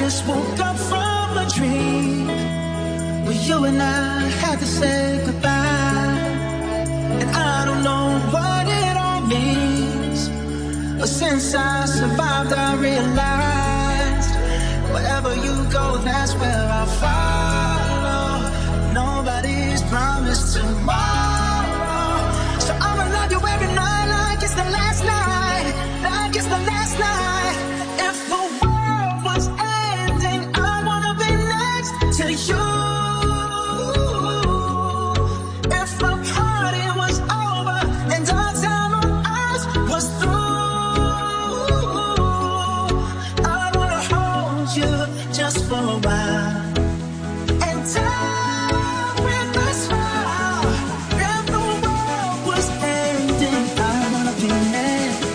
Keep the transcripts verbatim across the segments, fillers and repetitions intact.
just woke up from a dream where you and I had to say goodbye. And I don't know what it all means, but since I survived I realized wherever you go, that's where I'll follow. Nobody's promised tomorrow, so I'ma love you every night like it's the last night, like it's the last night. If the world was ending, I wanna be next to you. If the party was over and our time on earth was through, I wanna hold you just for a while and die with a smile. If the world was ending, I wanna be next.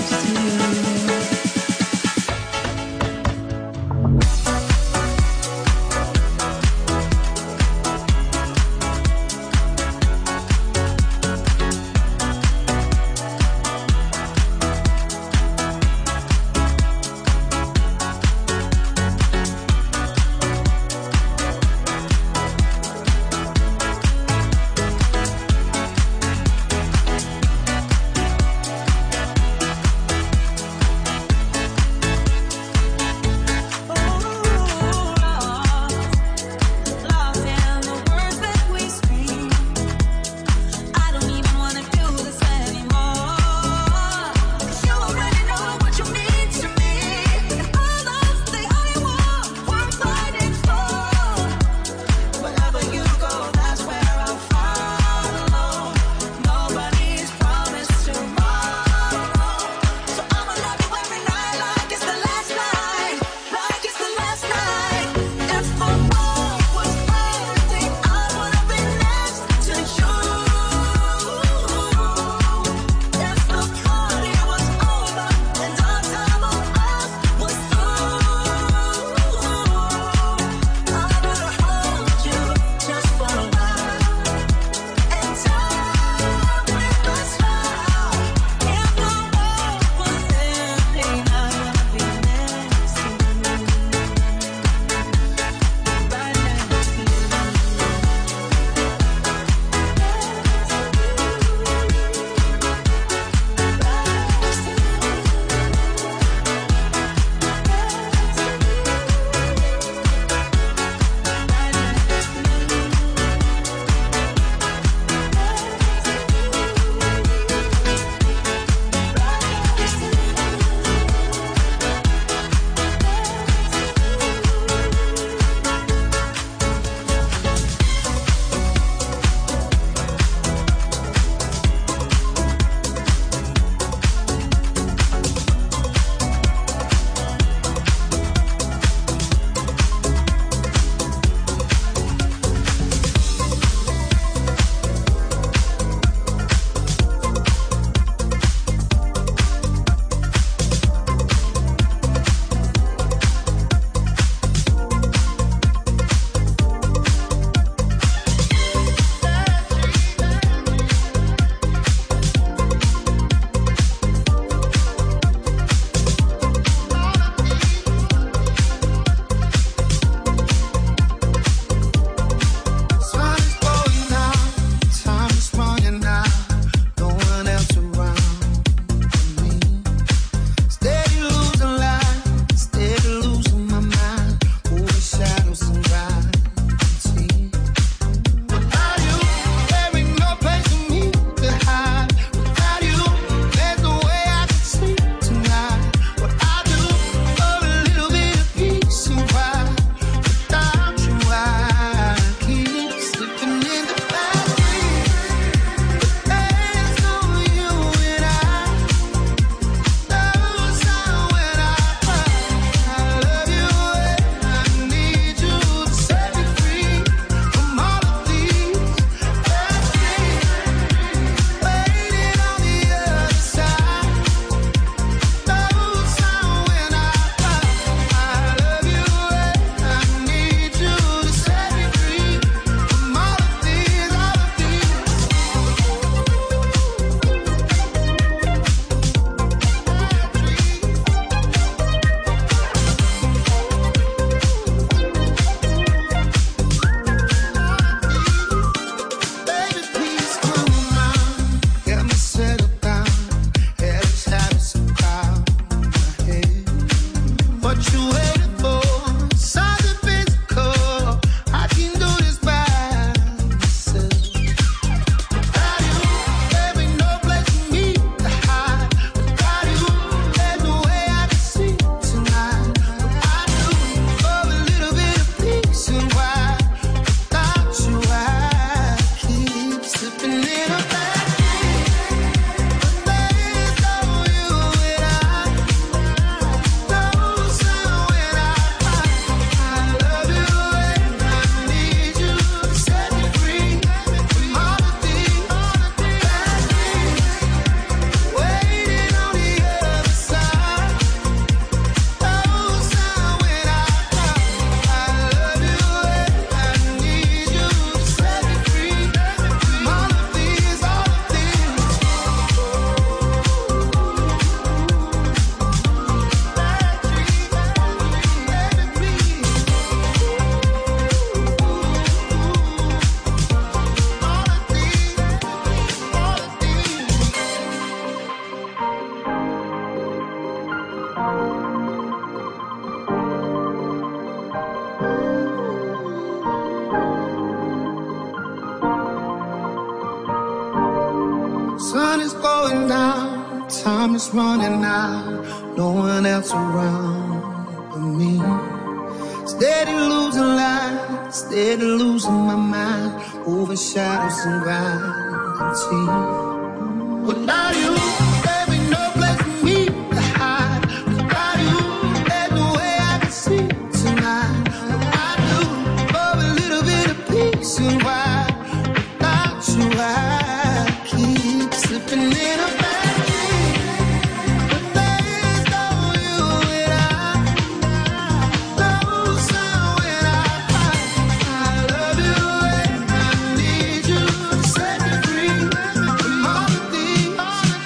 Sun is going down, time is running out, no one else around but me. Steady losing light, steady losing my mind, over shadows and gravity. Without you, there be no place for me to hide. Without you, there's no way I can see tonight. I do for a little bit of peace and why without you I keep slipping in a bad dream. But there is no you and I. No sound when I cry. I love you and I need you to set me free from all of these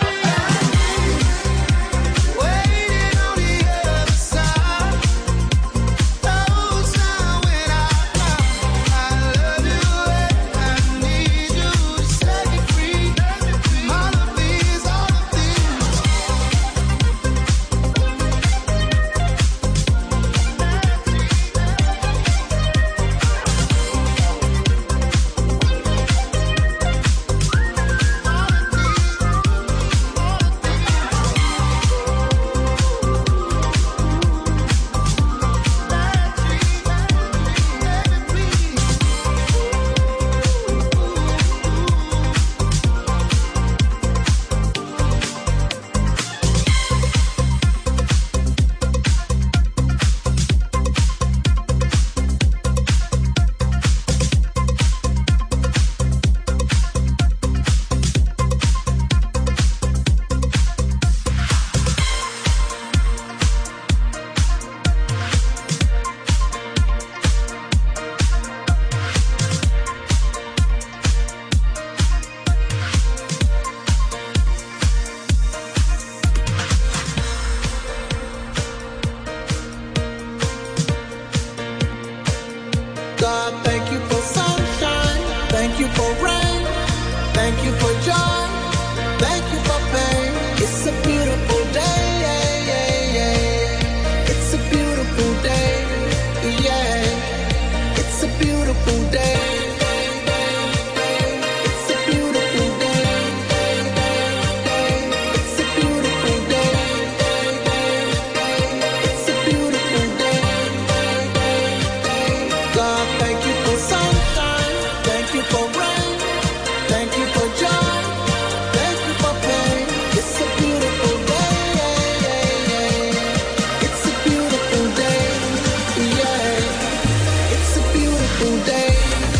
waiting on the other side. No sound when I cry. I love you and I need you to set me free from all of these, all of these. God, thank you for sunshine. Thank you for rain. Thank you for joy. Thank you for pain. It's a beautiful day. Yeah, yeah, yeah. It's a beautiful day. Yeah. It's a beautiful day. It's a beautiful day. It's a beautiful day. It's a beautiful day. God, thank you for sunshine. Thank you for rain. Thank you for joy. Thank you for pain. It's a beautiful day. Yeah, yeah, yeah. It's a beautiful day. Yeah. It's a beautiful day.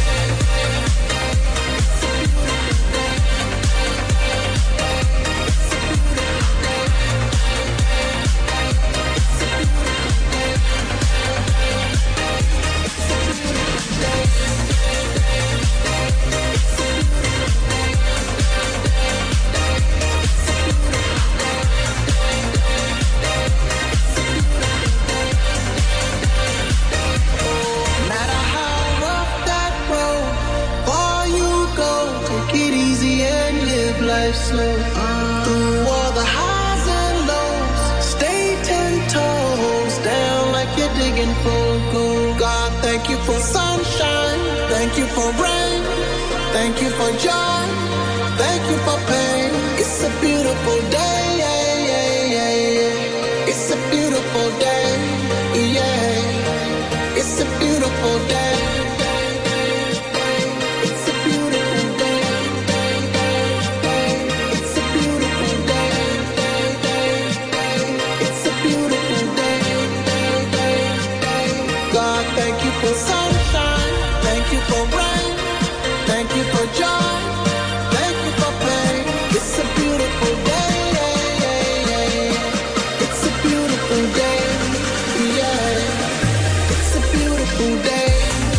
No matter how rough that road, far you go, take it easy and live life slow. Through all the highs and lows, stay ten toes down like you're digging for gold. God, thank you for sunshine. Thank you for rain. Thank you for joy. Thank you for pain. It's a beautiful day. Yeah, yeah, yeah, yeah. It's a beautiful day. Yeah. It's a beautiful day. It's a beautiful day. It's a beautiful day. It's a beautiful day. God, thank you for sunshine. Thank you for rain. Thank you for joy. Thank you for pain. It's a beautiful day. Yeah, yeah, yeah. It's a beautiful day. Yeah. It's a beautiful day.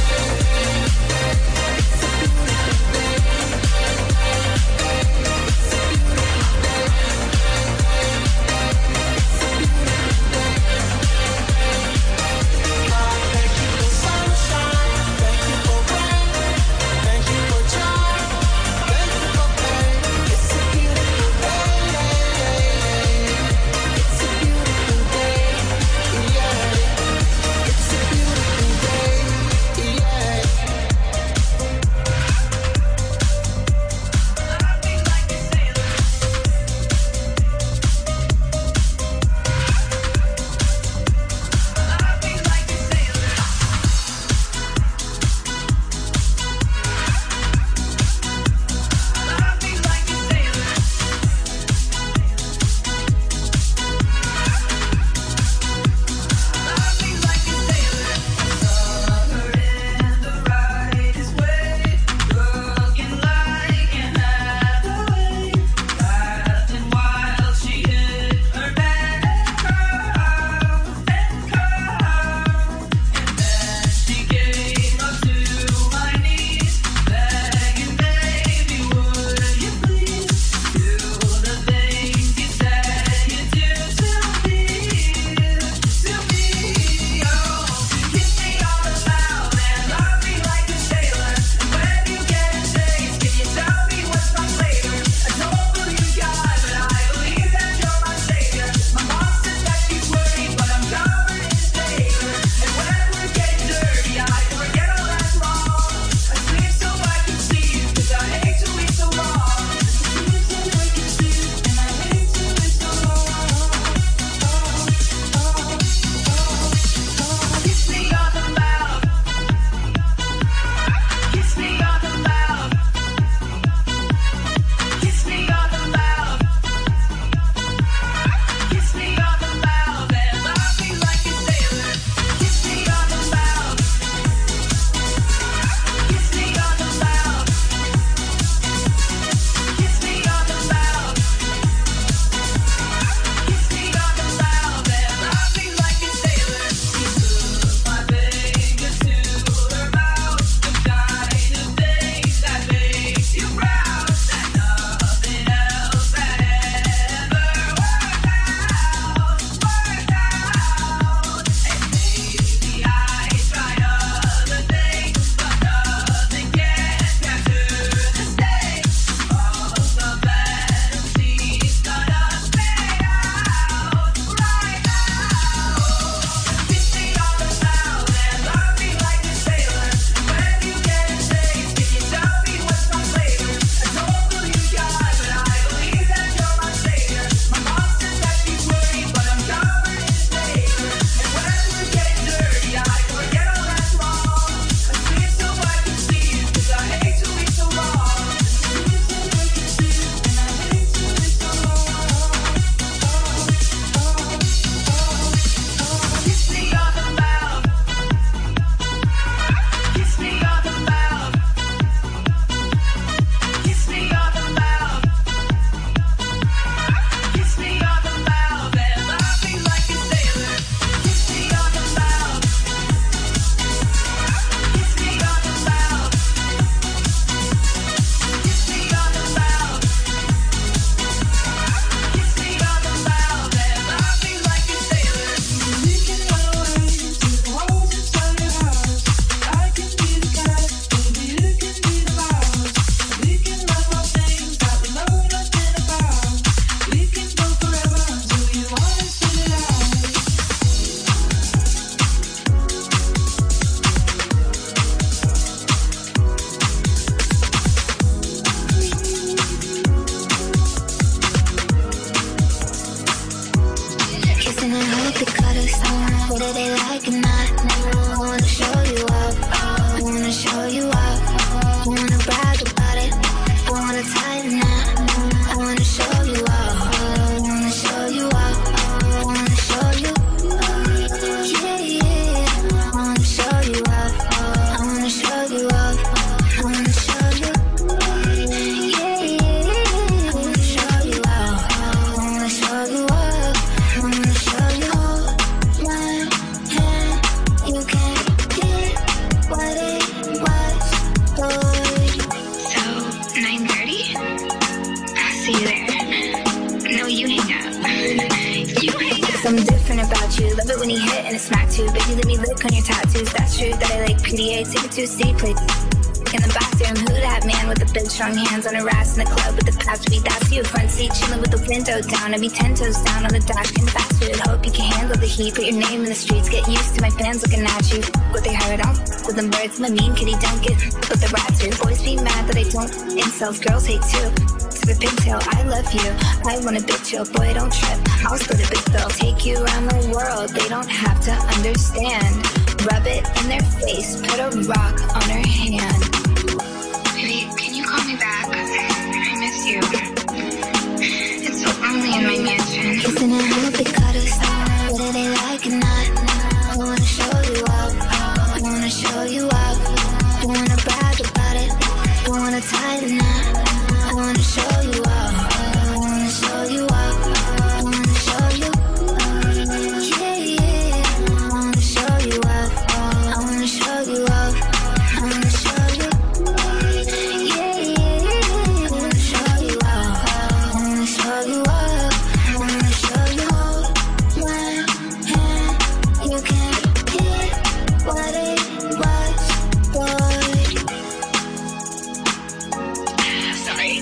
colors. Whether they like or not, I wanna show you up. I wanna show you up. I wanna brag about it. I wanna tie the knot. I wanna show you up. I wanna show you up. I wanna show you. Yeah, yeah. I wanna show you up. I wanna show you up. I wanna show you. Yeah, yeah. I wanna show you up. I wanna show you up. I wanna show you. Hold my hand. You can't get what it was, boy. So nine thirty. I'll see you there. No, you hang up. You hang up. Something different about you. Love it when you hit and it smack too. Baby, let me lick on your tattoos. That's true that I like P D A. Take it to a C play. In the bathroom, who that man with the big strong hands on her ass in the club with the past week? That's you, front seat, chilling with the window down. I be ten toes down on the dash, getting fast food. Hope you can handle the heat, put your name in the streets. Get used to my fans looking at you. What they heard, I'm with them birds, my mean kitty don't get with the rats here. Boys be mad that I don't incels, girls hate too. To the pigtail, I love you. I want a bit chill, boy, don't trip. I'll split a big bill, take you around the world. They don't have to understand. Rub it in their face, put a rock on her hand. Baby, can you call me back? I miss you. It's so lonely in my mansion. Kissing and hope it cut us. Whether they like or not, I wanna show you up. I wanna show you up. I wanna brag about it. I wanna tie the knot. I wanna show you up. I wanna show you up. I wanna show you. Yeah, yeah. I wanna show you up. I wanna show you up. I wanna show you. Yeah, yeah. I wanna show you up. I wanna show you up. I wanna show you. Hold my hand. You can't get what it was, boy. Sorry.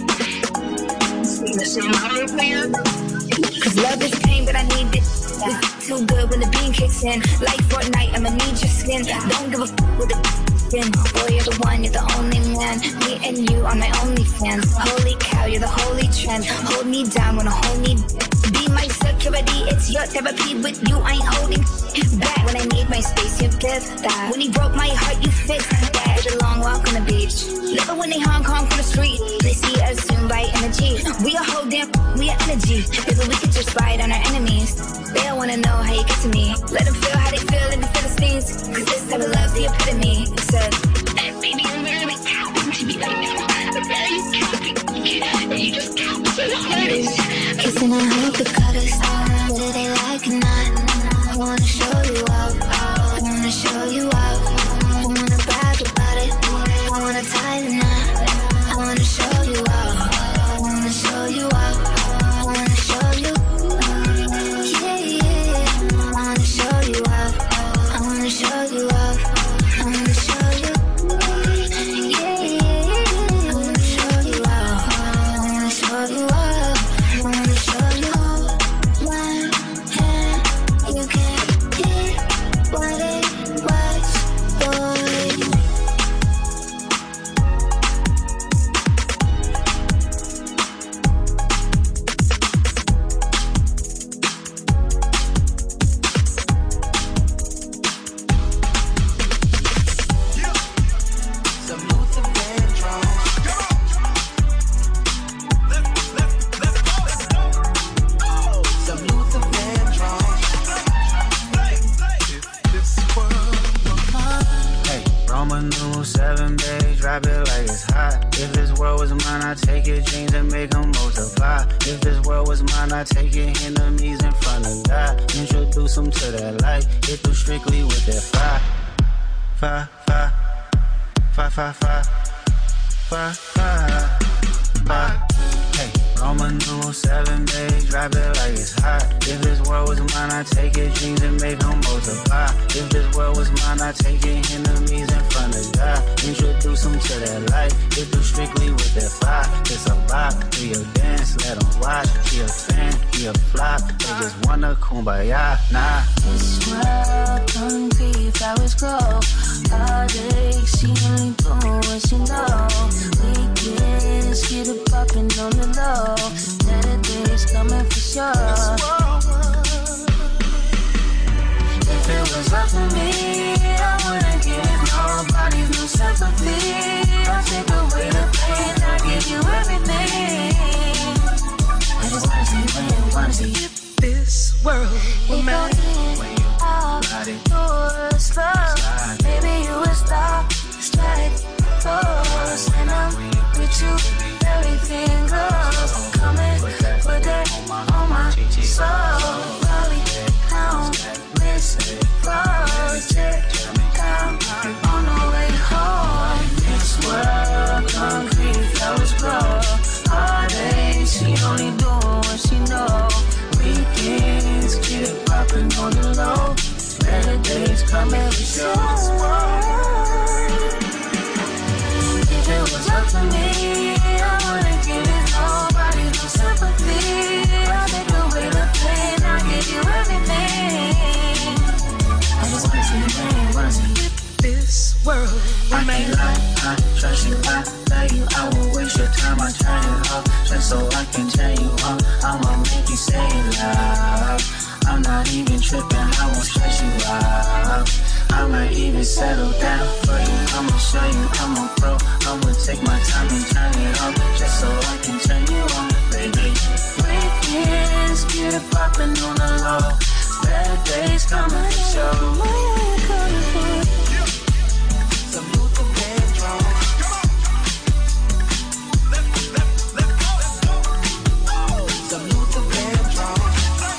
Cause love is pain, but I need it. It's too good when the beam kicks in. Like Fortnite, I'ma need your skin. Don't give a f with the skin. Boy, you're the one, you're the only man. Me and you are my only fans. Holy cow, you're the holy trend. Hold me down, wanna hold me. Be my security, it's your therapy. With you, I ain't holding back. When I need my space, you give that. When he broke my heart, you fixed that. It's a long walk on the beach. Love it when they Hong Kong from the street. They see us soon by energy. We a whole damn, we are energy. Maybe we could just ride on our enemies. They don't wanna know how you get to me. Let them feel how they feel in the Philistines. Cause this type of love's the epitome. Said, baby, I'm literally counting to be right now. I'm very counting. And you just count to the hardest. Kissing and hope it cut us. Whether they like or not, I wanna show you up. I wanna show you up. I wanna brag about it. I wanna tie the knot. I wanna show you up. I wanna show you up. I wanna show you. Yeah, yeah. I wanna show you up. I wanna show you up. I wanna show you. Yeah, yeah. I wanna show you up. I wanna show you up. I wanna show you. Hold my hand. You can't get what it was, boy. Seven days, drop it like it's hot. If this world was mine, I'd take your dreams and make them multiply. If this world was mine, I'd take your enemies in front of God. Introduce them to that light. Hit them strictly with that fire. Fire, fire, fire, fire, fire, fire, fire, fire. Hey, Roman numeral seven days, drop it like it's hot. If this world was mine, I'd take your dreams and make them multiply. If this world was mine, I'd take your enemies in front of God. Introduce them to that light. Hit them strictly with that fire. It's a rock, do your dance, let them watch. Be a fan, be a flop. They just wanna kumbaya, nah. This world don't see flowers grow. Heartache, she only doing what she know. Weekends, get it poppin' on the low. Better days coming for sure. up to me, I wouldn't give nobody no sympathy. I'll take away the pain, I'll give you everything. I just wanna see you win, wanna see you. This world will make slow. Maybe you will stop, strike, pose. And I'm with you, everything goes. Come and put that on my soul. Rolly, count, miss, project, count on the way home. This world, concrete flowers grow. All day, she only doing what she know. Weekends, get it poppin' on the low. Better days come every show. If it was up to me, I wouldn't give it nobody no sympathy. I'll take away the pain, I'll give you everything. I just wanna see you win, wanna see you. This world will I make can't lie, I trust you, I love you. I won't waste your time, I turn it off just so I can tell you all. I'ma make you say it loud. I'm not even tripping, I won't stress you out. I might even settle down for you. I'ma show you I'm a pro. I'ma take my time and turn it on just so I can turn you on, baby. Weekends, get it poppin' on the low. Better days coming for sure. Why are you coming for? some Luther Vandross. Some Luther Vandross.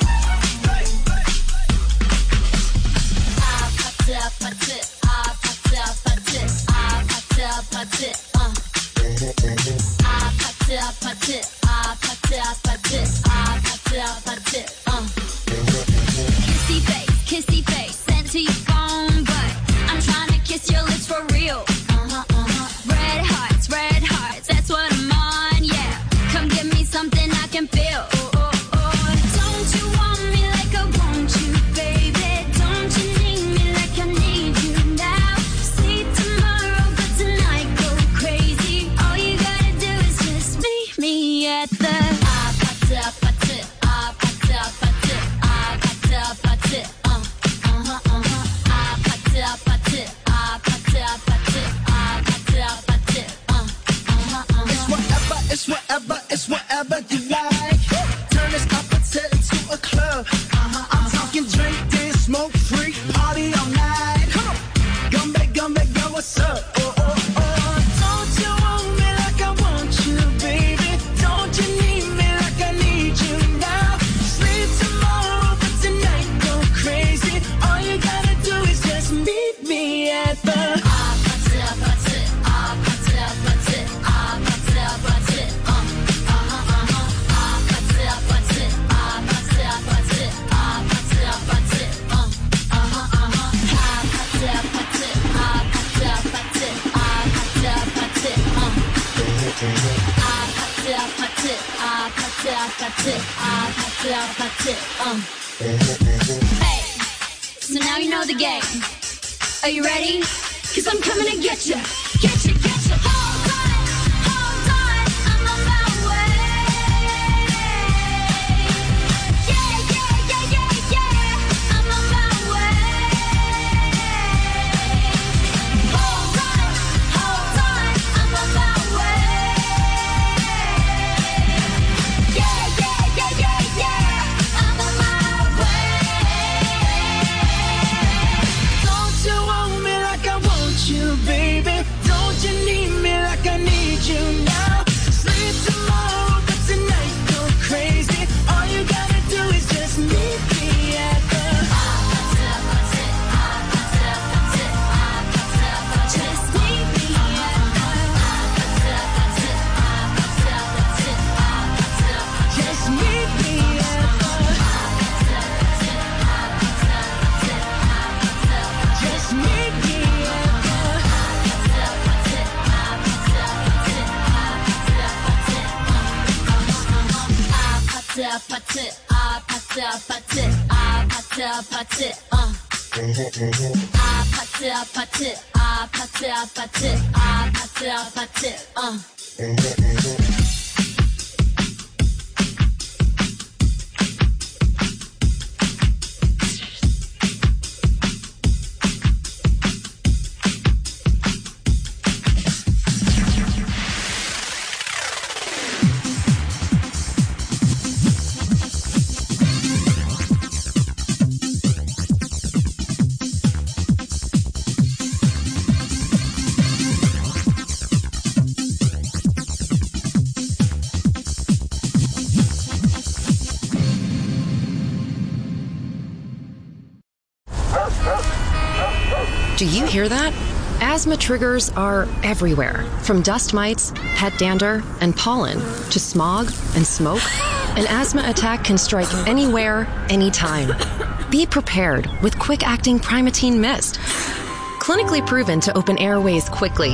I popped it, I popped it, I popped it, I popped it, I popped it, I popped it, uh. I popped it, I popped it, I popped it, I popped it, I popped it, I popped it, uh. Kissy face, kissy face, sent to your phone, but I'm trying to kiss your lips for real. Uh-huh, uh-huh. Red hearts, red hearts, that's what I'm on, yeah. Come give me something I can feel. Oh, oh, oh. Don't you want me like I want you, baby? Don't you need me like I need you now? See tomorrow, but tonight go crazy. All you gotta do is just meet me at the I popped it, I popped it, I popped it, I popped it, I popped it, I popped it, uh, uh-huh, uh-huh. I popped it, I popped it, I popped it, I popped it, I popped it, I popped it, uh, uh-huh, uh-huh. It's whatever, it's whatever, it's whatever you like. Turn this opposite into a club. Uh-huh, I'm talking drink, dance, smoke, free, party all night. Come on, come back, come back, girl, what's up? Oh, oh, oh. Don't you want me like I want you, baby? Don't you need me like I need you now? Sleep tomorrow, but tonight go crazy. All you gotta do is just meet me at the I popped it, I popped it, I popped it, I popped it, I popped it, I popped it, uh, uh-huh, uh-huh. I popped it, I popped it, I popped it, I popped it, I popped it, I popped it, uh, uh-huh, uh-huh. I popped it, I popped it, I popped it, I popped it, I popped it, I popped it, uh. I popped it, I popped it, I popped it, I popped it, I popped it, I popped it, uh. Hey, so now you know the game. Are you ready? Cause I'm coming to get you. Get you, get you. Hold on, hold on, I'm on my way. Yeah, yeah, yeah, yeah, yeah, I'm on my way. Hold on, hold on, I'm on my way. Yeah, yeah, yeah, yeah, yeah, I'm on my way. Don't you want me like I want you, baby? Don't you need me like I need you now? Sleep tomorrow, but tonight go crazy. All you gotta do is just meet me at the Just meet me at Just meet me at the Just meet me at the I popped it, I popped it, I popped it, I popped it, I popped it, I popped it, uh. I popped it, I popped it, I popped it, I popped it, I popped it, I popped it, uh. Do you hear that? Asthma triggers are everywhere, from dust mites, pet dander, and pollen, to smog and smoke. An asthma attack can strike anywhere, anytime. Be prepared with quick-acting Primatene Mist. Clinically proven to open airways quickly.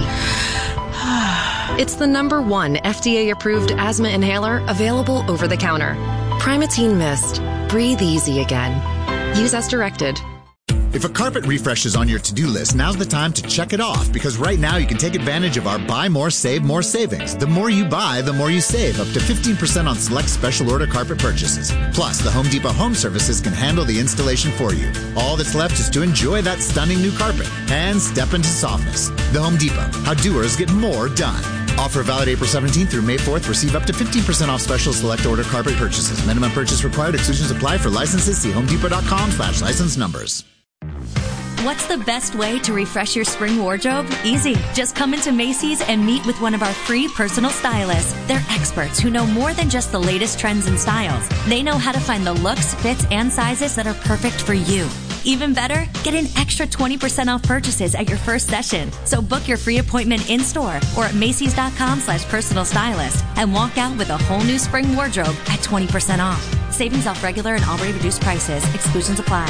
It's the number one F D A-approved asthma inhaler available over the counter. Primatene Mist. Breathe easy again. Use as directed. If a carpet refresh is on your to-do list, now's the time to check it off, because right now you can take advantage of our Buy More, Save More savings. The more you buy, the more you save, up to fifteen percent on select special order carpet purchases. Plus, the Home Depot Home Services can handle the installation for you. All that's left is to enjoy that stunning new carpet and step into softness. The Home Depot, how doers get more done. Offer valid April seventeenth through May fourth. Receive up to fifteen percent off special select order carpet purchases. Minimum purchase required. Exclusions apply. For licenses, see homedepot.com slash license numbers. What's the best way to refresh your spring wardrobe? Easy. Just come into Macy's and meet with one of our free personal stylists. They're experts who know more than just the latest trends and styles. They know how to find the looks, fits, and sizes that are perfect for you. Even better, get an extra twenty percent off purchases at your first session. So book your free appointment in-store or at Macy's.com slash personal stylist and walk out with a whole new spring wardrobe at twenty percent off. Savings off regular and already reduced prices. Exclusions apply.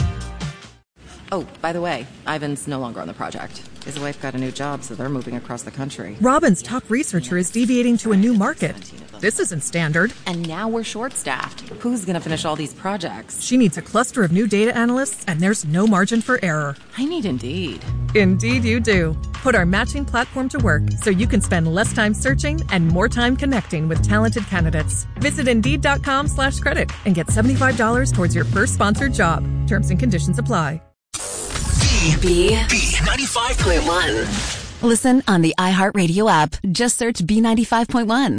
Oh, by the way, Ivan's no longer on the project. His wife got a new job, so they're moving across the country. Robin's top researcher is deviating to a new market. This isn't standard. And now we're short-staffed. Who's going to finish all these projects? She needs a cluster of new data analysts, and there's no margin for error. I need Indeed. Indeed you do. Put our matching platform to work so you can spend less time searching and more time connecting with talented candidates. Visit Indeed.com slash credit and get seventy-five dollars towards your first sponsored job. Terms and conditions apply. B ninety-five point one. Listen on the iHeartRadio app. Just search B ninety-five point one.